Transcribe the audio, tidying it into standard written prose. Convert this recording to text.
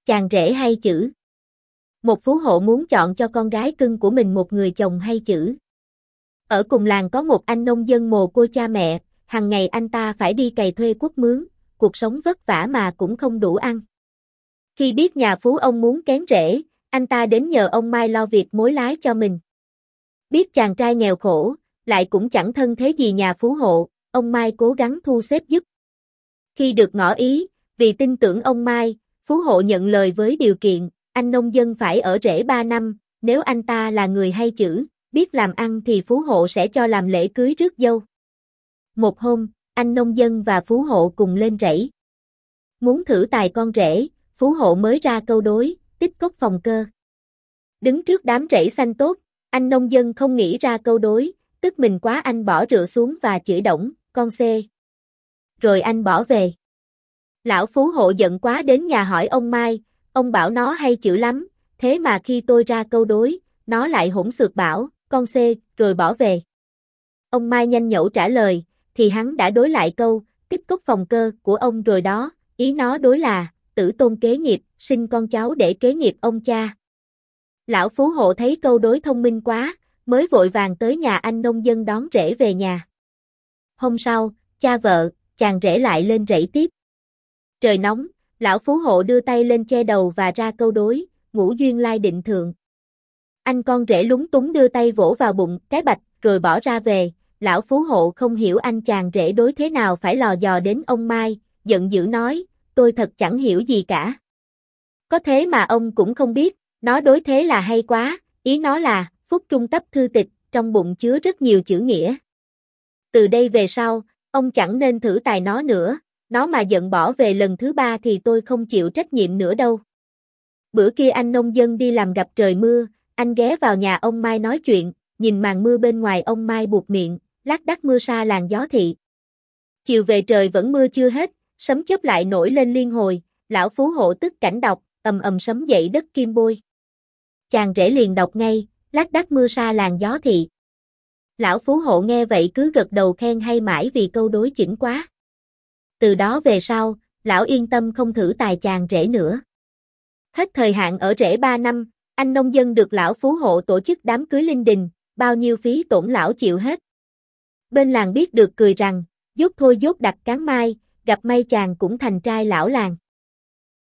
Chàng rể hay chữ? Một phú hộ muốn chọn cho con gái cưng của mình một người chồng hay chữ. Ở cùng làng có một anh nông dân mồ côi cha mẹ, hàng ngày anh ta phải đi cày thuê cuốc mướn, cuộc sống vất vả mà cũng không đủ ăn. Khi biết nhà phú ông muốn kén rể, anh ta đến nhờ ông Mai lo việc mối lái cho mình. Biết chàng trai nghèo khổ, lại cũng chẳng thân thế gì nhà phú hộ, ông Mai cố gắng thu xếp giúp. Khi được ngỏ ý, vì tin tưởng ông Mai, phú hộ nhận lời với điều kiện, anh nông dân phải ở rể 3 năm, nếu anh ta là người hay chữ, biết làm ăn thì phú hộ sẽ cho làm lễ cưới rước dâu. Một hôm, anh nông dân và phú hộ cùng lên rẫy. Muốn thử tài con rể, phú hộ mới ra câu đối, tích cốc phòng cơ. Đứng trước đám rẫy xanh tốt, anh nông dân không nghĩ ra câu đối, tức mình quá anh bỏ rượu xuống và chửi đổng, con xê. Rồi anh bỏ về. Lão phú hộ giận quá đến nhà hỏi ông Mai, ông bảo nó hay chữ lắm, thế mà khi tôi ra câu đối, nó lại hỗn xược bảo, con xê, rồi bỏ về. Ông Mai nhanh nhẩu trả lời, thì hắn đã đối lại câu, tích cốc phòng cơ của ông rồi đó, ý nó đối là, tử tôn kế nghiệp, sinh con cháu để kế nghiệp ông cha. Lão phú hộ thấy câu đối thông minh quá, mới vội vàng tới nhà anh nông dân đón rể về nhà. Hôm sau, cha vợ, chàng rể lại lên rẫy tiếp. Trời nóng, lão phú hộ đưa tay lên che đầu và ra câu đối, ngũ duyên lai định thượng. Anh con rể lúng túng đưa tay vỗ vào bụng cái bạch rồi bỏ ra về, lão phú hộ không hiểu anh chàng rể đối thế nào phải lò dò đến ông Mai, giận dữ nói, tôi thật chẳng hiểu gì cả. Có thế mà ông cũng không biết, nó đối thế là hay quá, ý nó là, phúc trung tấp thư tịch, trong bụng chứa rất nhiều chữ nghĩa. Từ đây về sau, ông chẳng nên thử tài nó nữa, nó mà giận bỏ về lần thứ 3 thì tôi không chịu trách nhiệm nữa đâu. Bữa kia anh nông dân đi làm gặp trời mưa, anh ghé vào nhà ông Mai nói chuyện, nhìn màn mưa bên ngoài ông Mai buột miệng, lác đác mưa sa làn gió thị. Chiều về trời vẫn mưa chưa hết, sấm chớp lại nổi lên liên hồi, lão phú hộ tức cảnh đọc, ầm ầm sấm dậy đất kim bôi. Chàng rể liền đọc ngay, lác đác mưa sa làn gió thị. Lão phú hộ nghe vậy cứ gật đầu khen hay mãi vì câu đối chỉnh quá. Từ đó về sau, lão yên tâm không thử tài chàng rể nữa. Hết thời hạn ở rể 3 năm, anh nông dân được lão phú hộ tổ chức đám cưới linh đình, bao nhiêu phí tổn lão chịu hết. Bên làng biết được cười rằng, dốt thôi dốt đặt cán mai, gặp may chàng cũng thành trai lão làng.